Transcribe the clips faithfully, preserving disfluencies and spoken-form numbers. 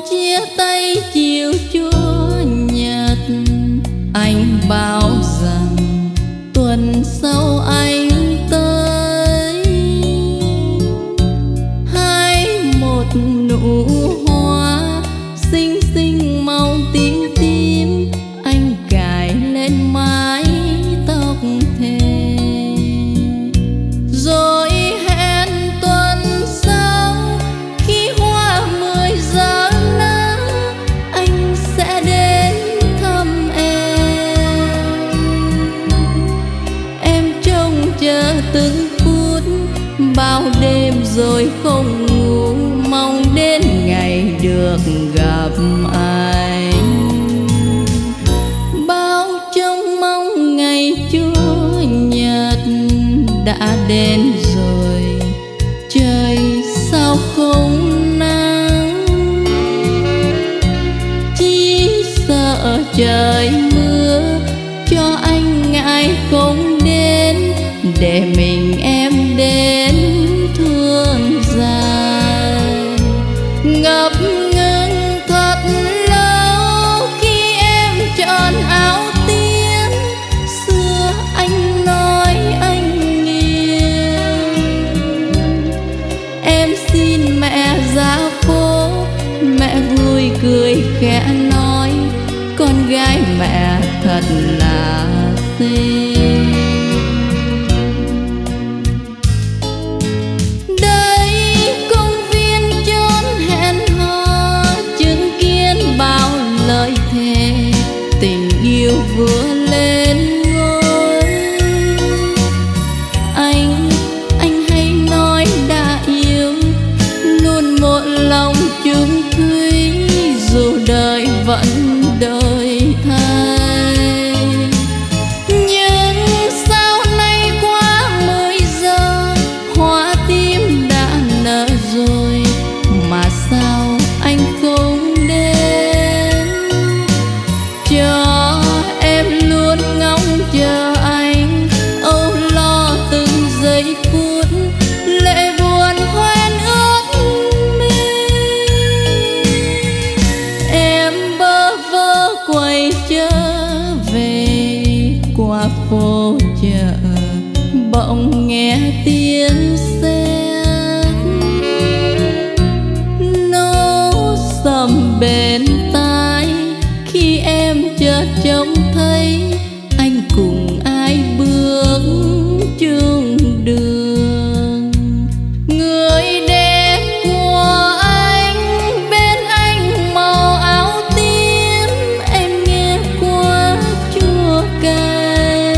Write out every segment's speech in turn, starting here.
chia tay chiều Chúa Nhật, anh bảo rằng tuần sau anh tới. Hái một nụ hoa xinh xinh màu tím tím, anh cài lên mái tóc thề. Rồi hẹn tuần sau khi hoa mười giờ nắng, anh sẽ đến thăm em. Em trông chờ từng phút bao đêm rồi không ngủ, mong đến ngày được gặp anh. Bao trông mong ngày Chúa Nhật đã đến rồi, trời sao không nắng. Chỉ sợ trời mưa cho anh ngại không đến, để mình em đến thương dài. Ngập ngừng thật lâu khi em chọn áo tím, xưa anh nói anh nghiêng. Em xin mẹ ra phố, mẹ vui cười khẽ nói con gái mẹ thật là xinh. Tình yêu vừa lên ngôi, anh, anh hay nói đã yêu, luôn một lòng chung thủy, dù đời vẫn đời thay. Nhưng sao nay quá mười giờ, hoa tím đã nở rồi, mà sao anh không đến? Cho em luôn ngóng chờ anh, âu lo từng giây phút, lệ buồn hoen ướt mi. Em bơ vơ quay trở về qua phố chợ, bỗng nghe tiếng xe nổ sầm bên tai. Khi em chợt trông thấy anh cùng ai bước chung đường, người đẹp của anh bên anh màu áo tím, em nghe qua chua cay.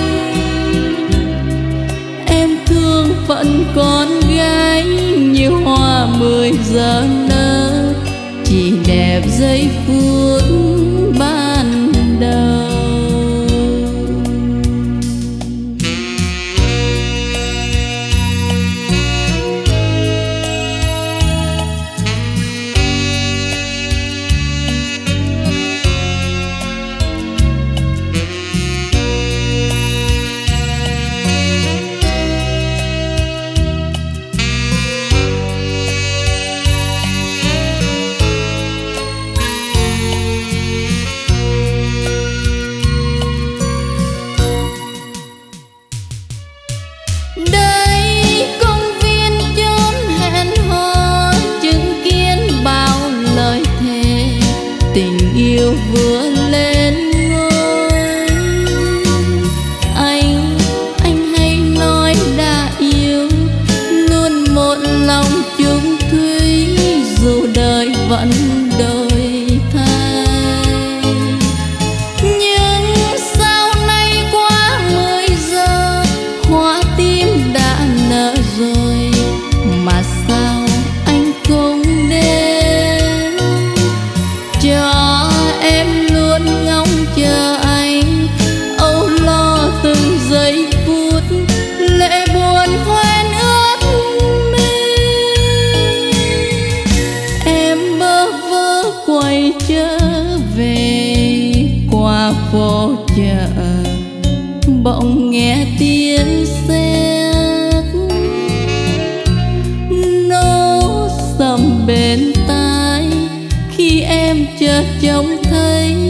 Em thương phận con gái như hoa mười giờ nở, chỉ đẹp giây phút ban đầu. Đây công viên chốn hẹn hò, chứng kiến bao lời thề, tình yêu vừa lên ngôi. Anh, anh hay nói đã yêu, luôn một lòng chung thủy, dù đời vẫn đổi thay. Nhưng sao nay quá mười giờ, hoa tím đã nở rồi, mà sao anh không đến? Cho em luôn ngóng chờ anh, âu lo từng giây phút, lệ buồn hoen ướt mi. Em bơ vơ quay trở về qua phố chợ, bỗng nghe tiếng sét nổ sầm bên tai. khi em chợt trông thấy